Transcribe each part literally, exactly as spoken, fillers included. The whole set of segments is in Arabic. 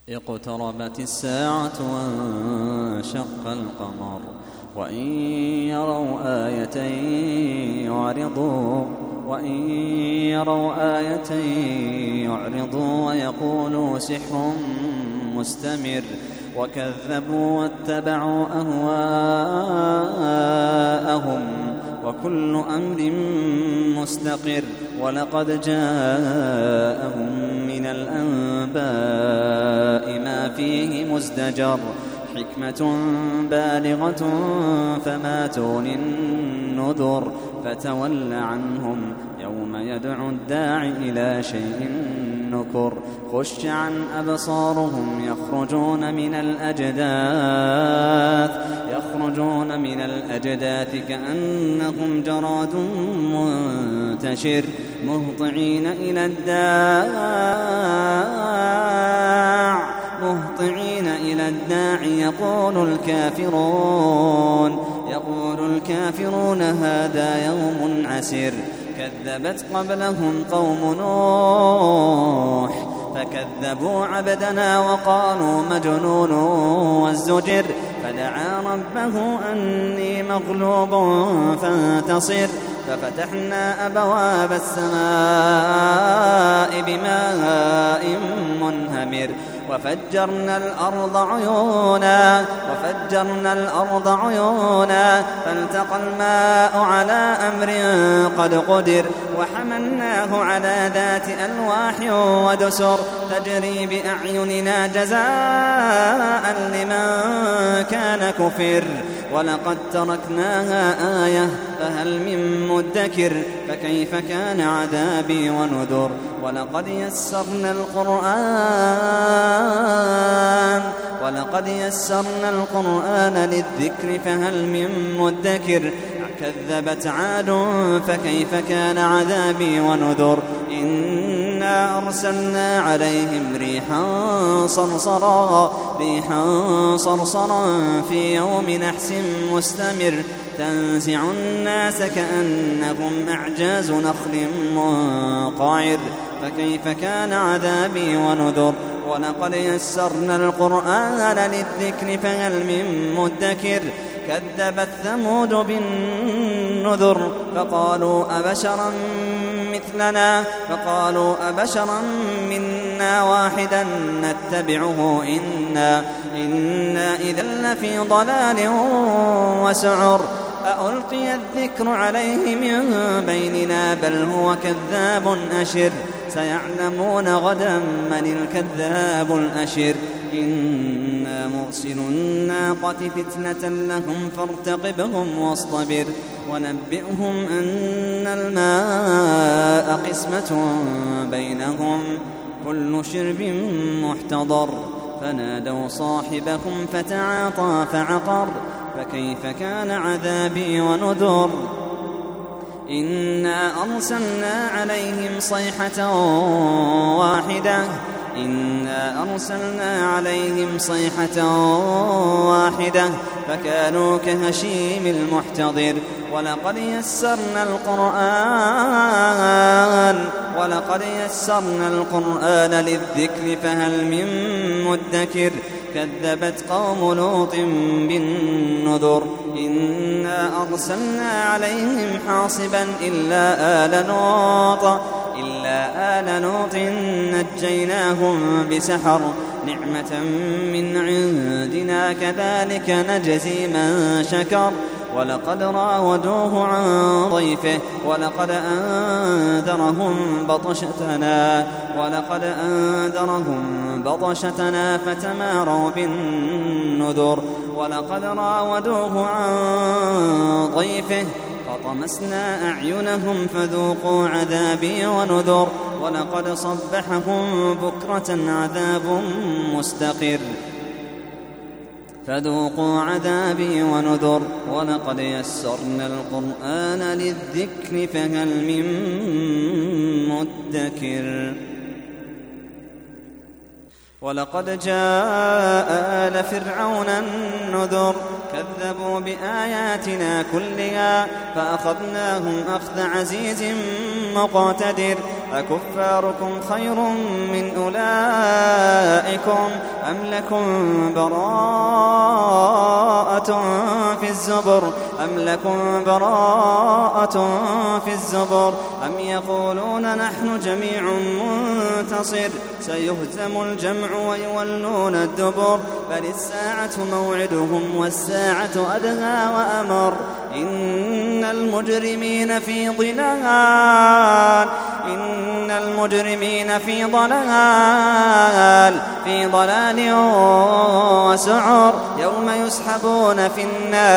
اقتربت الساعة وانشق القمر وإن يروا آية يعرضوا وإن يروا آية يعرضوا ويقولوا سحر مستمر وكذبوا واتبعوا أهواءهم وكل أمر مستقر ولقد جاءهم من الأنباء ما فيه مزدجر حكمة بالغة فما تغني النذر فتول عنهم يوم يدعو الداعي إلى شيء نكر خش عن أبصارهم يخرجون من الأجداث يخرجون من الأجداث كأنهم جراد منتشر مهطعين إلى الداع مهطعين إلى الداع يقول الكافرون يقول الكافرون هذا يوم عسر كذبت قبلهم قوم نوح فكذبوا عبدنا وقالوا مجنون وازدجر فدعا ربه أني مغلوب فانتصر ففتحنا أبواب السماء بماء منهمر وفجرنا الأرض عيونا وفجرنا الأرض عيونا فالتقى الماء على أمر قد قدر وحملناه على ذات ألواح ودسر تجري بأعيننا جزاء لمن كان كفر ولقد تركناها آية فهل من مدكر فكيف كان عذابي ونذر ولقد يسرنا القرآن ولقد يسرنا القرآن للذكر فهل من مدكر كذبت عاد فكيف كان عذابي ونذر إنا أرسلنا عليهم ريحا صرصرا ريحا صرصرا في يوم نحس مستمر تنزع الناس كأنهم أعجاز نخل منقعر فكيف كان عذابي ونذر ولقد يسرنا القرآن للذكر فهل من مدكر كذبت ثمود بالنذر فقالوا أبشرا مثلنا فقالوا أبشرا منا واحدا نتبعه إنا, إنا إذا لفي ضلال وسعر أألقي الذكر عليه من بيننا بل هو كذاب أشر سيعلمون غدا من الكذاب الأشر إنا مرسل الناقة فتنة لهم فارتقبهم واصطبر ونبئهم أن الماء قسمة بينهم كل شرب محتضر فنادوا صاحبهم فتعاطى فعقر فكيف كان عذابي ونذر إنا أرسلنا عليهم صيحة واحدة إنا أرسلنا عليهم صيحة واحدة فكانوا كهشيم المحتضر ولقد يسرنا القرآن ولقد يسرنا القرآن للذكر فهل من مدكر كذبت قوم لوط بالنذر إنا أرسلنا عليهم حاصبا إلا آل لوط إلا آل لوط نجيناهم بسحر نعمة من عندنا كذلك نجزي من شكر ولقد راودوه عن ضيفه ولقد أنذرهم بطشتنا ولقد أنذرهم بطشتنا فتماروا بالنذر ولقد راودوه عن ضيفه فطمسنا أعينهم فذوقوا عذابي ونذر ولقد صبحهم بكرة عذاب مستقر فذوقوا عذابي ونذر ولقد يسرنا القرآن للذكر فهل من مدكر ولقد جاء آل فرعون النذر كذبوا بآياتنا كلها فأخذناهم أخذ عزيز مقتدر أكفاركم خير من أولئكم أم لكم براءة في الزبر أم لكم براءة في الزبر أم يقولون نحن جميع منتصر سيهزم الجمع ويولون الدبر بل الساعة موعدهم والساعة أدهى وأمر إن المجرمين في ضلال إن المجرمين في ضلال في ضلال وسعر يوم يسحبون في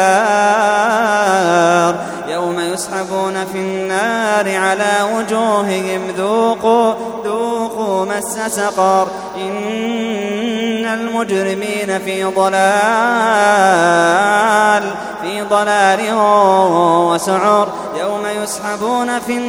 النار يوم يسحبون في النار على وجوههم ذوقوا ذوقوا مس سقر إن المجرمين في ضلال في ضلال وسعر يوم يسحبون في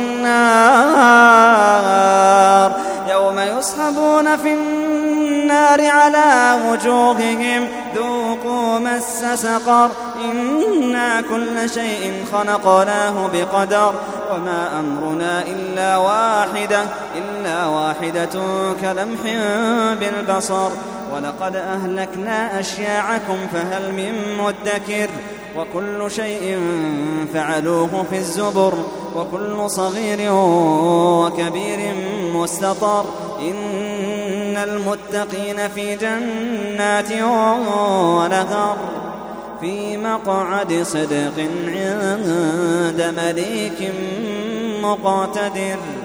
النار يوم يسحبون في النار على وجوههم ذوقوا مس سقر إنا كل شيء خلقناه بقدر وما أمرنا إلا واحدة إلا واحدة كلمح بالبصر ولقد أهلكنا أشياعكم فهل من مدكر وكل شيء فعلوه في الزبر وكل صغير وكبير مستطر إن المتقين في جنات ونهر في مقعد صدق عند مليك مقتدر.